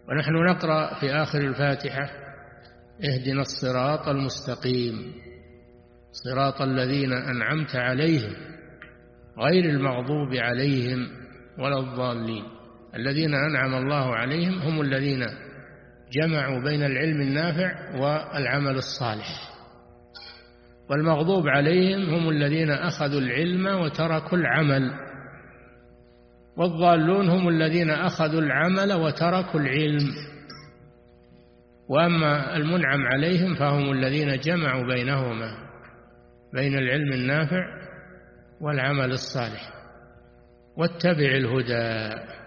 ونحن نقرأ في آخر الفاتحة: اهدنا الصراط المستقيم صراط الذين أنعمت عليهم غير المغضوب عليهم ولا الضالين. الذين أنعم الله عليهم هم الذين جمعوا بين العلم النافع والعمل الصالح، والمغضوب عليهم هم الذين أخذوا العلم وتركوا العمل، والضالون هم الذين أخذوا العمل وتركوا العلم. وأما المنعم عليهم فهم الذين جمعوا بينهما، بين العلم النافع والعمل الصالح. واتبع الهدى.